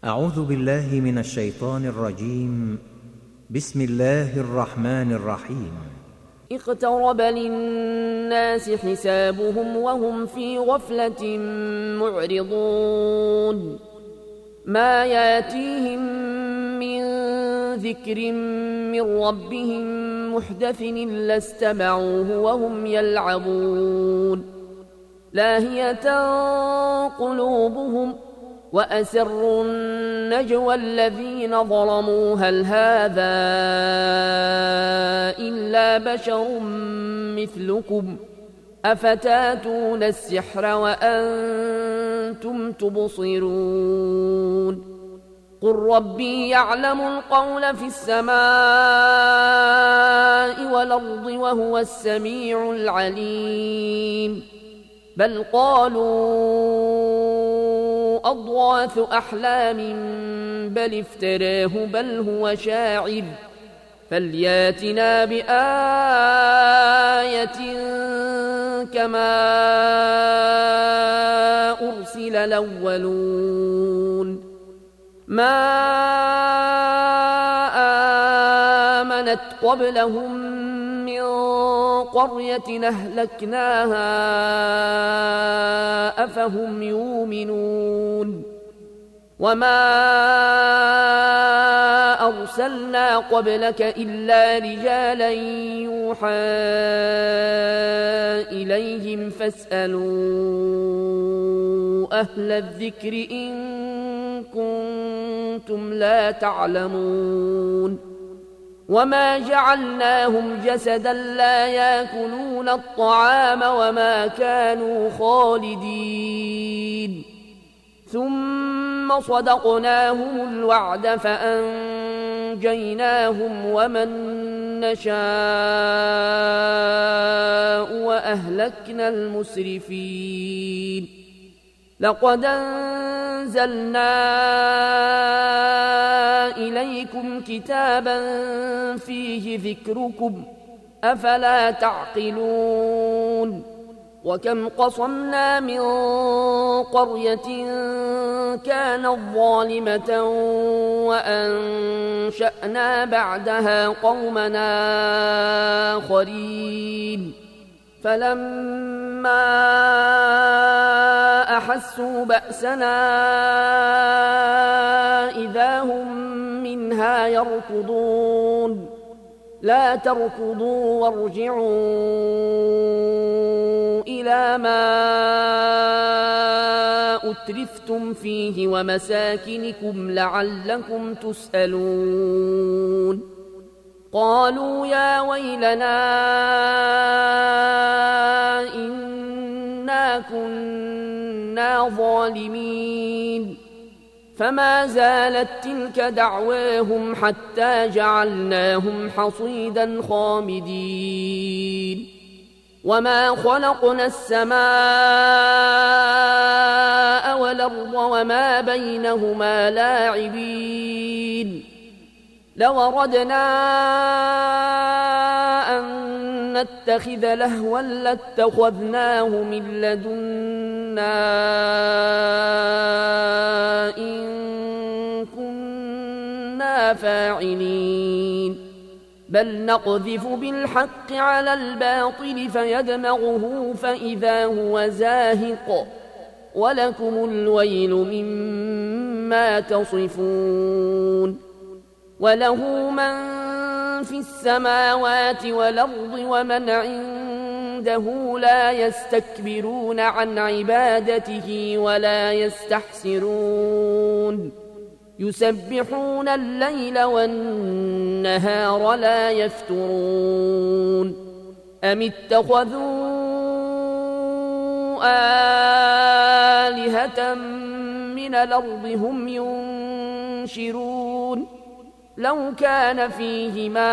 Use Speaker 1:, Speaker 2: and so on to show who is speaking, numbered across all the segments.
Speaker 1: أعوذ بالله من الشيطان الرجيم. بسم الله الرحمن الرحيم.
Speaker 2: اقترب للناس حسابهم وهم في غفلة معرضون ما ياتيهم من ذكر من ربهم محدث إلا استمعوه وهم يلعبون لاهية قلوبهم وأسروا النجوى الذين ظلموا هل هذا إلا بشر مثلكم أفتاتون السحر وأنتم تبصرون قل ربي يعلم القول في السماء والأرض وهو السميع العليم بل قالوا أضغاث أحلام بل افتراه بل هو شاعر فلياتنا بآية كما أرسل الأولون ما آمنت قبلهم من قرية أهلكناها أفهم يؤمنون وما أرسلنا قبلك إلا رجالا يوحى إليهم فاسألوا أهل الذكر إن كنتم لا تعلمون وما جعلناهم جسدا لا يأكلون الطعام وما كانوا خالدين ثم صدقناهم الوعد فأنجيناهم ومن نشاء وأهلكنا المسرفين لقد أنزلنا إليكم كتابا فيه ذكركم أفلا تعقلون وكم قصمنا من قرية كانت ظالمة وأنشأنا بعدها قومنا آخرين فلما أحسوا بأسنا إذا هم منها يركضون لا تركضوا وارجعوا إلى ما أترفتم فيه ومساكنكم لعلكم تسألون قالوا يا ويلنا إنا كنا ظالمين فما زالت تلك دعواهم حتى جعلناهم حصيدا خامدين وما خلقنا السماء والأرض وما بينهما لاعبين لو أردنا أن نتخذ لهوا لاتخذناه من لدنا إن كنا فاعلين بل نقذف بالحق على الباطل فيدمغه فإذا هو زاهق ولكم الويل مما تصفون وله من في السماوات والأرض ومن عنده لا يستكبرون عن عبادته ولا يستحسرون يسبحون الليل والنهار لا يفترون أم اتخذوا آلهة من الأرض هم ينشرون لو كان فيهما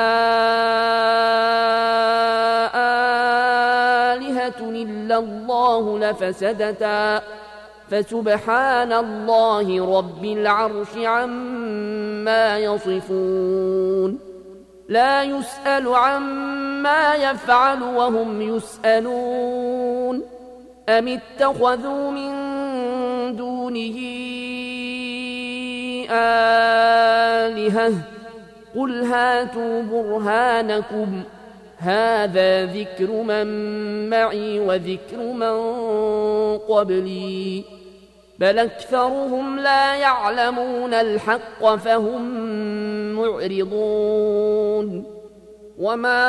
Speaker 2: آلهة إلا الله لفسدتا فسبحان الله رب العرش عما يصفون لا يسأل عما يفعل وهم يسألون أم اتخذوا من دونه آلهة قل هاتوا برهانكم هذا ذكر من معي وذكر من قبلي بل أكثرهم لا يعلمون الحق فهم معرضون وما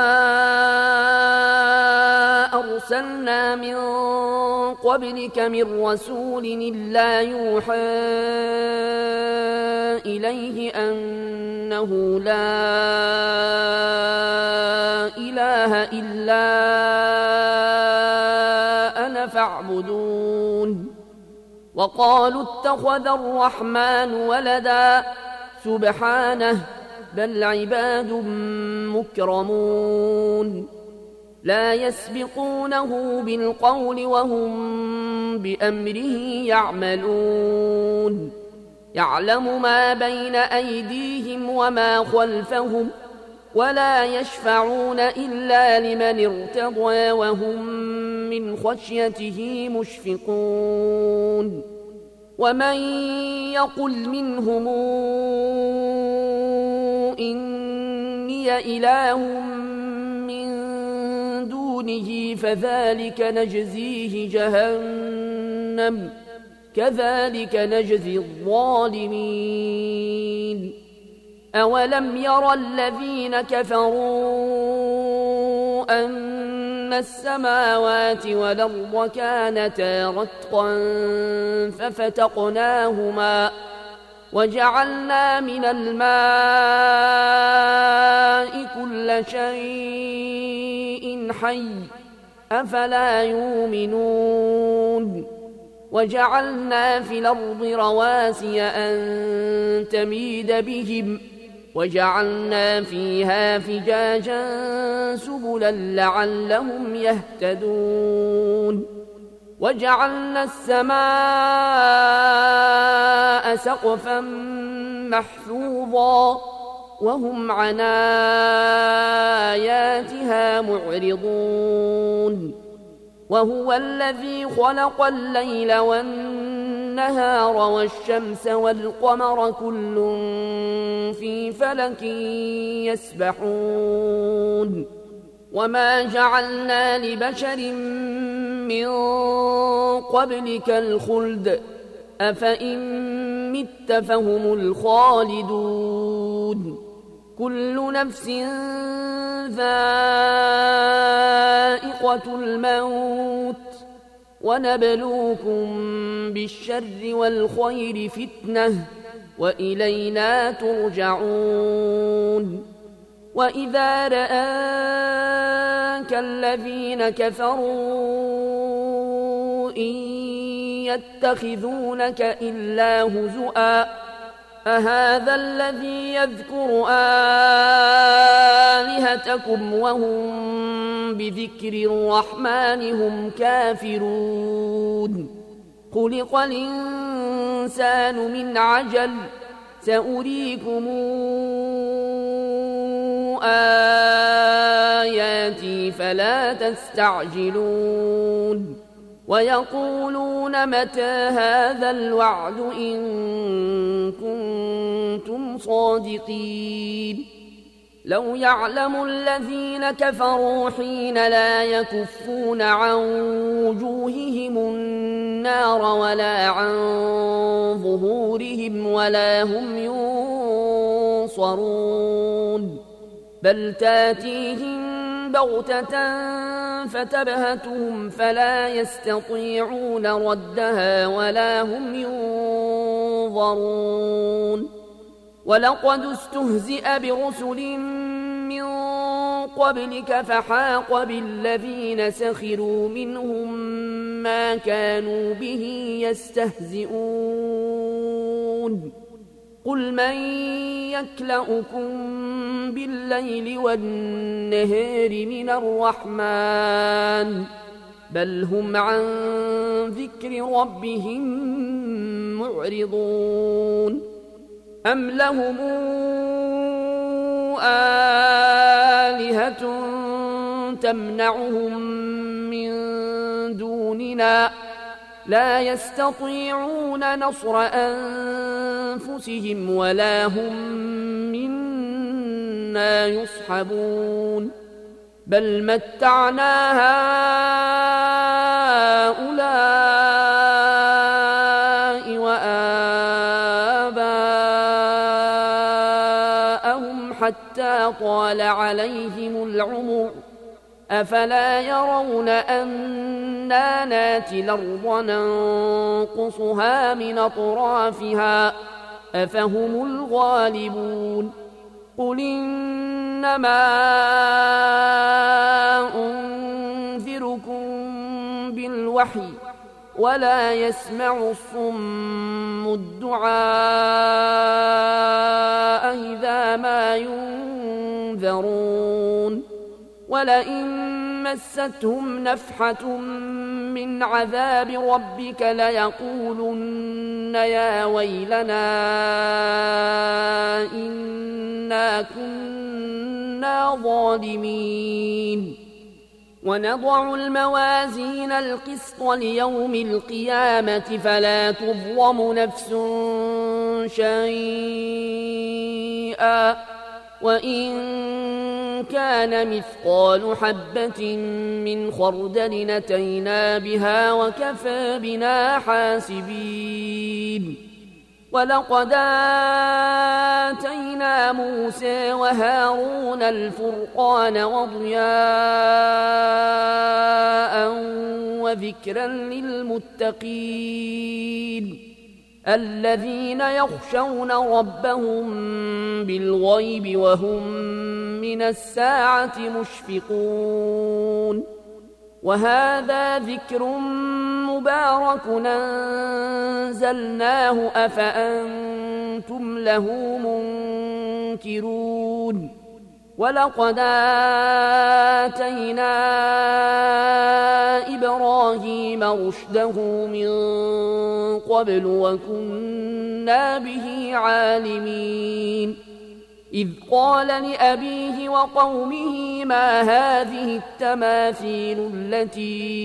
Speaker 2: أرسلنا من قبلك من رسول إلا يوحى إليه أنه لا إله إلا أنا فاعبدون وقالوا اتخذ الرحمن ولدا سبحانه بل عباد مكرمون لا يسبقونه بالقول وهم بأمره يعملون يعلم ما بين أيديهم وما خلفهم ولا يشفعون إلا لمن ارتضى وهم من خشيته مشفقون ومن يقل منهم إني إله من دونه فذلك نجزيه جهنم كذلك نجزي الظالمين أولم يرى الذين كفروا أن السماوات والأرض كانتا رتقا ففتقناهما وجعلنا من الماء كل شيء حي أفلا يؤمنون وجعلنا في الأرض رواسي أن تميد بهم وجعلنا فيها فجاجا سبلا لعلهم يهتدون وجعلنا السماء سقفا محفوظا وهم عن آياتها معرضون وهو الذي خلق الليل والنهار والشمس والقمر كل في فلك يسبحون وما جعلنا لبشر من قبلك الخلد أفإن مت فهم الخالدون كل نفس ذائقة الموت ونبلوكم بالشر والخير فتنة وإلينا ترجعون وإذا رآك الذين كفروا إن يتخذونك إلا هزؤا أهذا الذي يذكر آلهتكم وهم بذكر الرحمن هم كافرون خلق الإنسان من عجل سأريكم آياتي فلا تستعجلون ويقولون متى هذا الوعد إن كنتم صادقين لو يعلم الذين كفروا حين لا يكفون عن وجوههم النار ولا عن ظهورهم ولا هم ينصرون بل تاتيهم بغتة فتبهتهم فلا يستطيعون ردها ولا هم ينظرون ولقد استهزئ برسل من قبلك فحاق بالذين سخروا منهم ما كانوا به يستهزئون قل من يكلؤكم بالليل والنهار من الرحمن بل هم عن ذكر ربهم معرضون أم لهم آلهة تمنعهم من دوننا لا يستطيعون نصر أنفسهم ولا هم منا يصحبون بل متعنا هؤلاء وآباءهم حتى طال عليهم العمر أفلا يرون أنا ناتي الأرض ننقصها من أطرافها أفهم الغالبون قل إنما أنذركم بالوحي ولا يسمع الصم الدعاء إذا ما ينذرون ولئن مستهم نفحة من عذاب ربك ليقولن يا ويلنا إنا كنا ظالمين ونضع الموازين القسط ليوم القيامة فلا تظلم نفس شيئا وإن كان مثقال حبة من خردل أتينا بها وكفى بنا حاسبين ولقد آتينا موسى وهارون الفرقان وضياء وذكرا للمتقين الذين يخشون ربهم بالغيب وهم من الساعة مشفقون وهذا ذكر مبارك أنزلناه أفأنتم له منكرون ولقد آتينا إبراهيم رشده من قبل وكنا به عالمين إذ قال لأبيه وقومه ما هذه التماثيل التي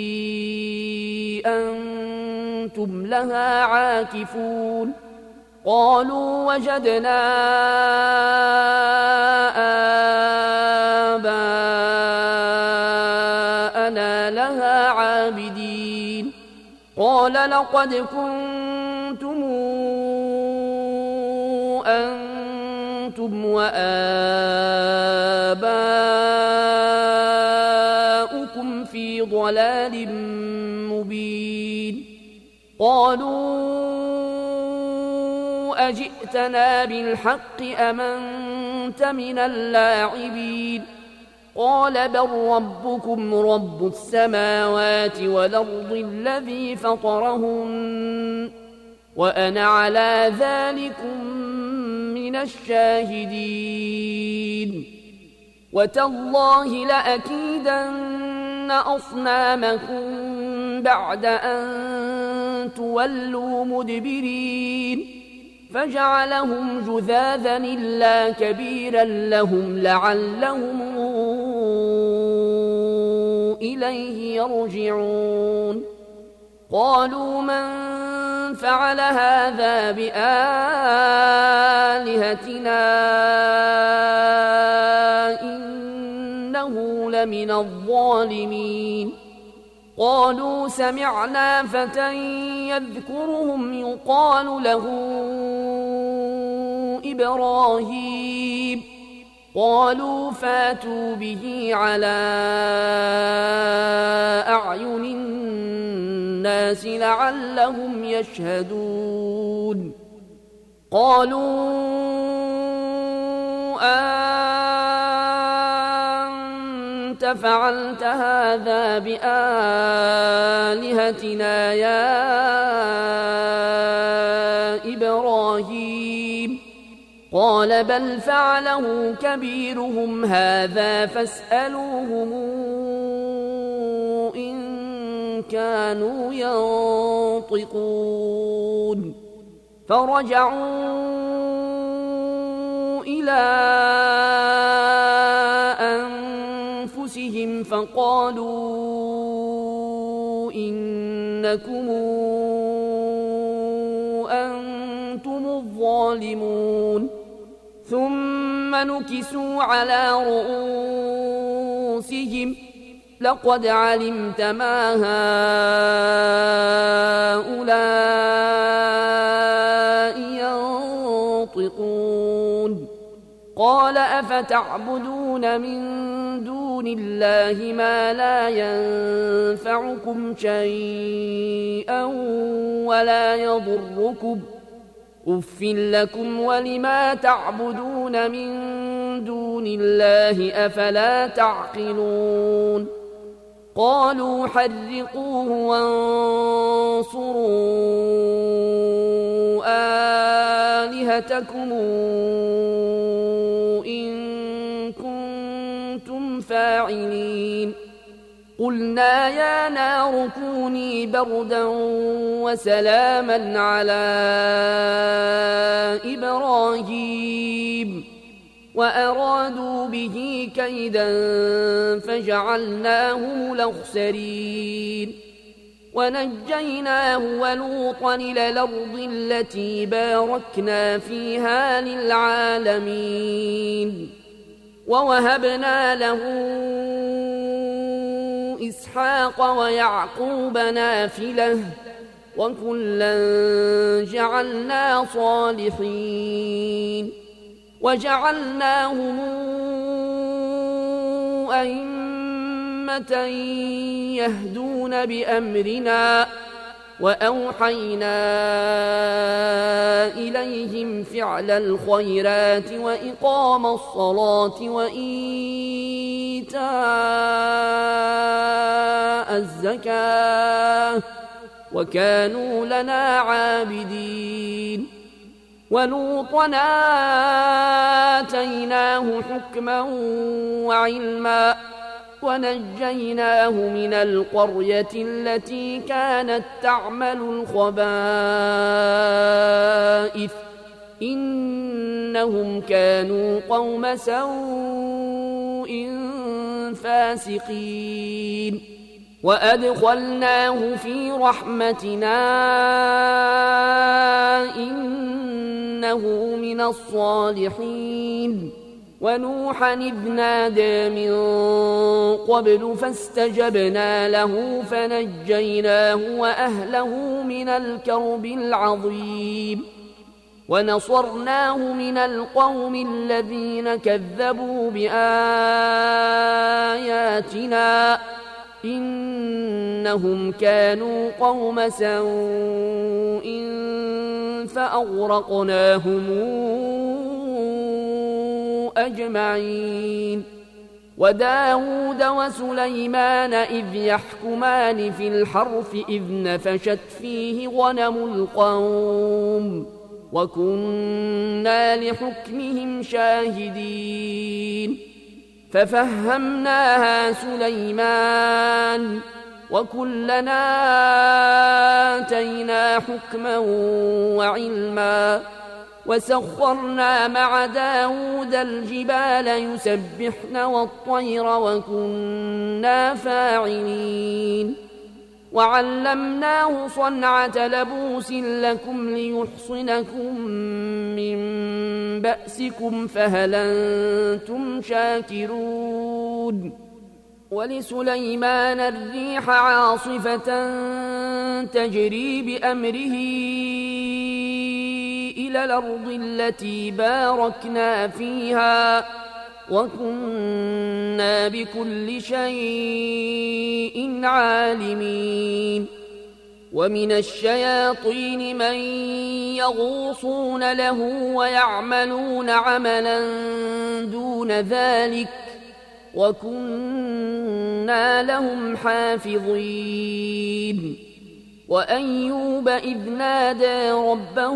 Speaker 2: أنتم لها عاكفون قالوا وجدنا آباءنا لها عابدين قال لقد كنتم أنتم وآباؤكم في ضلال مبين قالوا أجئتنا بالحق أم أنت من اللاعبين قال بل ربكم رب السماوات والأرض الذي فطرهن وأنا على ذلكم من الشاهدين وتالله لأكيدن أصنامكم بعد أن تولوا مدبرين فجعلهم جذاذا إلا كبيرا لهم لعلهم إليه يرجعون قالوا من فعل هذا بآلهتنا إنه لمن الظالمين قالوا سمعنا فتى يذكرهم يقال له إبراهيم قالوا فاتوا به على أعين الناس لعلهم يشهدون قالوا أنت فعلت هذا بآلهتنا يا إبراهيم قال بل فعله كبيرهم هذا فاسألوهم إن كانوا ينطقون فرجعوا إلى أنفسهم فقالوا إنكم الظالمون ثم نكسوا على رؤوسهم لقد علمت ما هؤلاء ينطقون قال أفتعبدون من دون الله ما لا ينفعكم شيئا ولا يضركم أف لكم ولما تعبدون من دون الله أفلا تعقلون قالوا حرقوه وانصروا آلهتكم إن كنتم فاعلين قلنا يا نار كوني بردا وسلاما على إبراهيم وأرادوا به كيدا فجعلناهم الأخسرين ونجيناه ولوطا إلى الأرض التي باركنا فيها للعالمين ووهبنا له إسحاق ويعقوب نافلة وكلا جعلنا صالحين وجعلناهم أئمة يهدون بأمرنا وأوحينا إليهم فعل الخيرات وإقام الصلاة وإيتاء الزكاة وكانوا لنا عابدين ولوطا آتيناه حكما وعلما ونجيناه من القرية التي كانت تعمل الخبائث إنهم كانوا قوم سوء فاسقين وأدخلناه في رحمتنا إنه من الصالحين ونوحا إذ نادى من قبل فاستجبنا له فنجيناه وأهله من الكرب العظيم ونصرناه من القوم الذين كذبوا بآياتنا إنهم كانوا قوم سوء فأغرقناهم أجمعين وداود وسليمان إذ يحكمان في الحرث إذ نفشت فيه غنم القوم وكنا لحكمهم شاهدين ففهمناها سليمان وكلنا آتينا حكما وعلما وسخرنا مع داود الجبال يسبحن والطير وكنا فاعلين وعلمناه صنعة لبوس لكم ليحصنكم من بأسكم فهل أنتم شاكرون ولسليمان الريح عاصفة تجري بأمره إلى الأرض التي باركنا فيها وكنا بكل شيء عالمين ومن الشياطين من يغوصون له ويعملون عملا دون ذلك وكنا لهم حافظين وأيوب إذ نادى ربه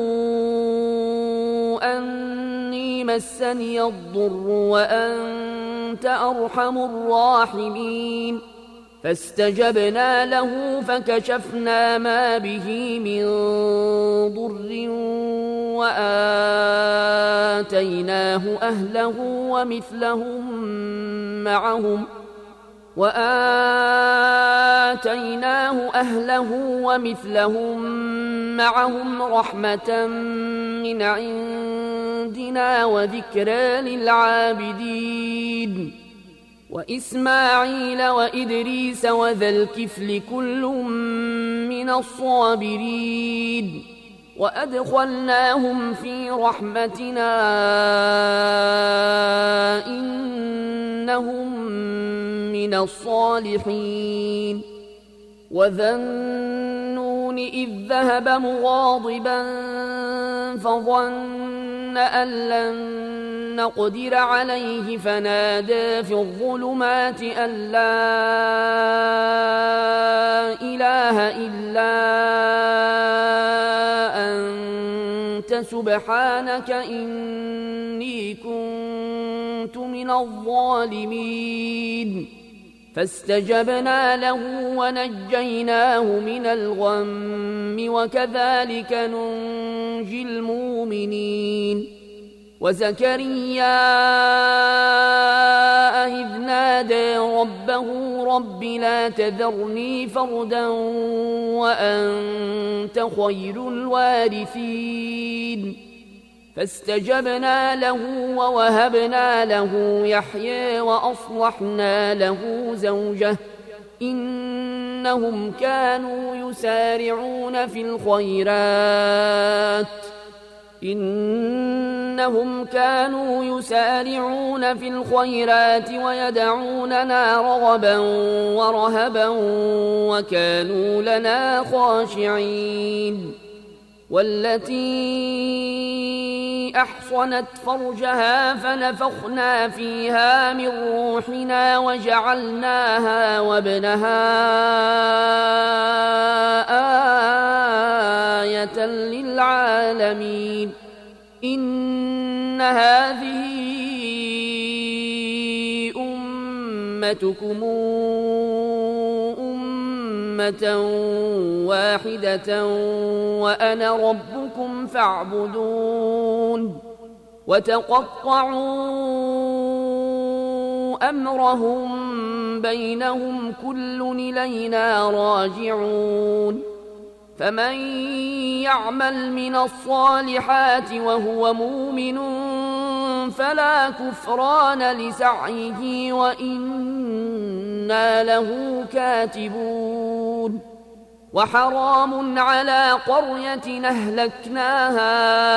Speaker 2: أني مسني الضر وأنت أرحم الراحمين فاستجبنا له فكشفنا ما به من ضر وآتيناه أهله ومثلهم معهم رحمة من عندنا وذكرى للعابدين وإسماعيل وإدريس وذا الكفل كل من الصابرين وأدخلناهم في رحمتنا إنهم من الصالحين وذا النون إذ ذهب مغاضبا فظن أن لن نقدر عليه فنادى في الظلمات أن لا إله إلا أنت سبحانك إني كنت من الظالمين فاستجبنا له ونجيناه من الغم وكذلك ننجي المؤمنين وزكريا إذ نادى ربه رب لا تذرني فردا وأنت خير الوارثين فاستجبنا له ووهبنا له يحيى وأصلحنا له زوجه إنهم كانوا يسارعون في الخيرات ويدعوننا رغبا ورهبا وكانوا لنا خاشعين والتي أحصنت فرجها فنفخنا فيها من روحنا وجعلناها وابنها آية للعالمين إن هذه أمتكم أمة واحدة وأنا ربكم فاعبدون وتقطعوا أمرهم بينهم كل إلينا راجعون فمن يعمل من الصالحات وهو مؤمن فلا كفران لسعيه وإنا له كاتبون وحرام على قرية أهلكناها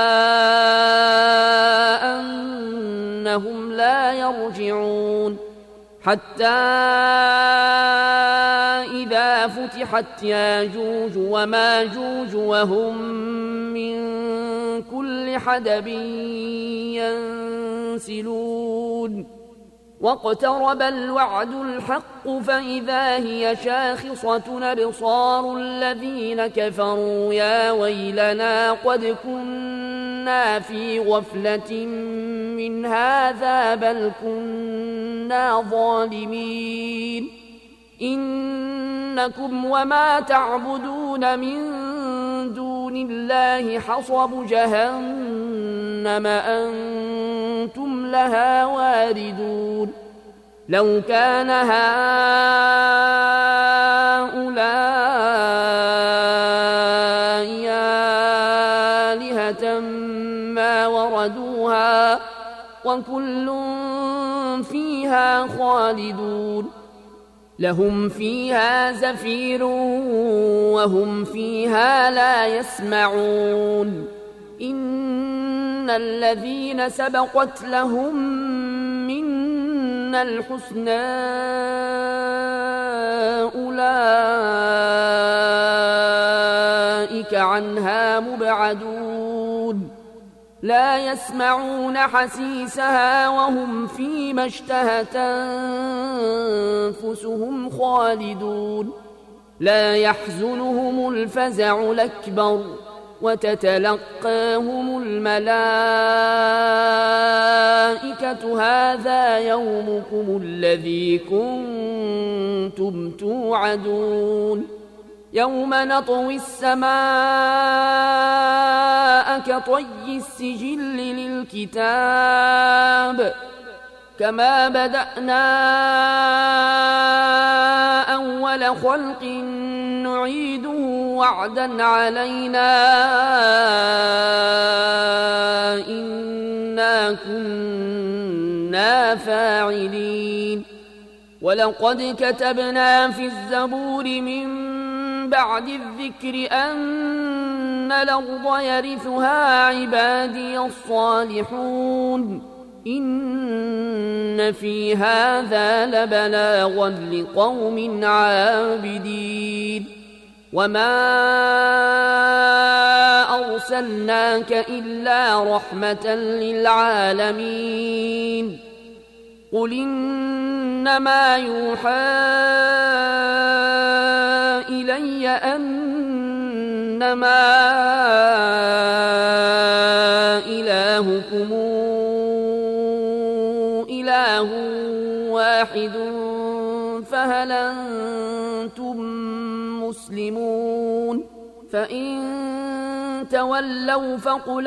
Speaker 2: أنهم لا يرجعون حتى إذا فتحت ياجوج وماجوج وهم من كل حدب ينسلون واقترب الوعد الحق فإذا هي شاخصة أبصار الذين كفروا يا ويلنا قد كنا في غفلة من هذا بل كنا ظالمين إنكم وما تعبدون من دون الله حصب جهنم أنتم لها واردون لو كان هؤلاء آلهة ما وردوها وكل فيها خالدون لهم فيها زفير وهم فيها لا يسمعون إن الذين سبقت لهم منا الحسنى أولئك عنها مبعدون لا يسمعون حسيسها وهم فيما اشتهت أنفسهم خالدون لا يحزنهم الفزع الأكبر وتتلقاهم الملائكة هذا يومكم الذي كنتم توعدون يوم نطوي السماء كطي السجل للكتاب كما بدأنا أول خلق نعيده وعدا علينا ما كنا فاعلين ولقد كتبنا في الزبور من بعد الذكر أن الأرض يرثها عبادي الصالحون إن في هذا لبلاغا لقوم عابدين وما أرسلناك إلا رحمة للعالمين قل إنما يوحى إلي أنما إلهكم إله واحد فهل أنتم مسلمون فإن تولوا فقل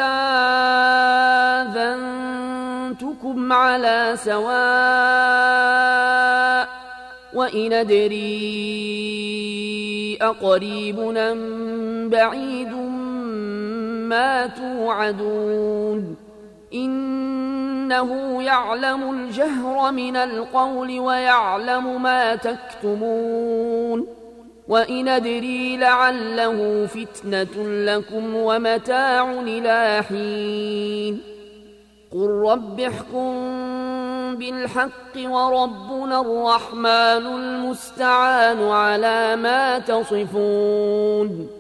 Speaker 2: آذنتكم على سواء وإن أدري أقريب أم بعيد ما توعدون إنه يعلم الجهر من القول ويعلم ما تكتمون وإن أدري لعله فتنة لكم ومتاع إلى حين قل رب احكم بالحق وربنا الرحمن المستعان على ما تصفون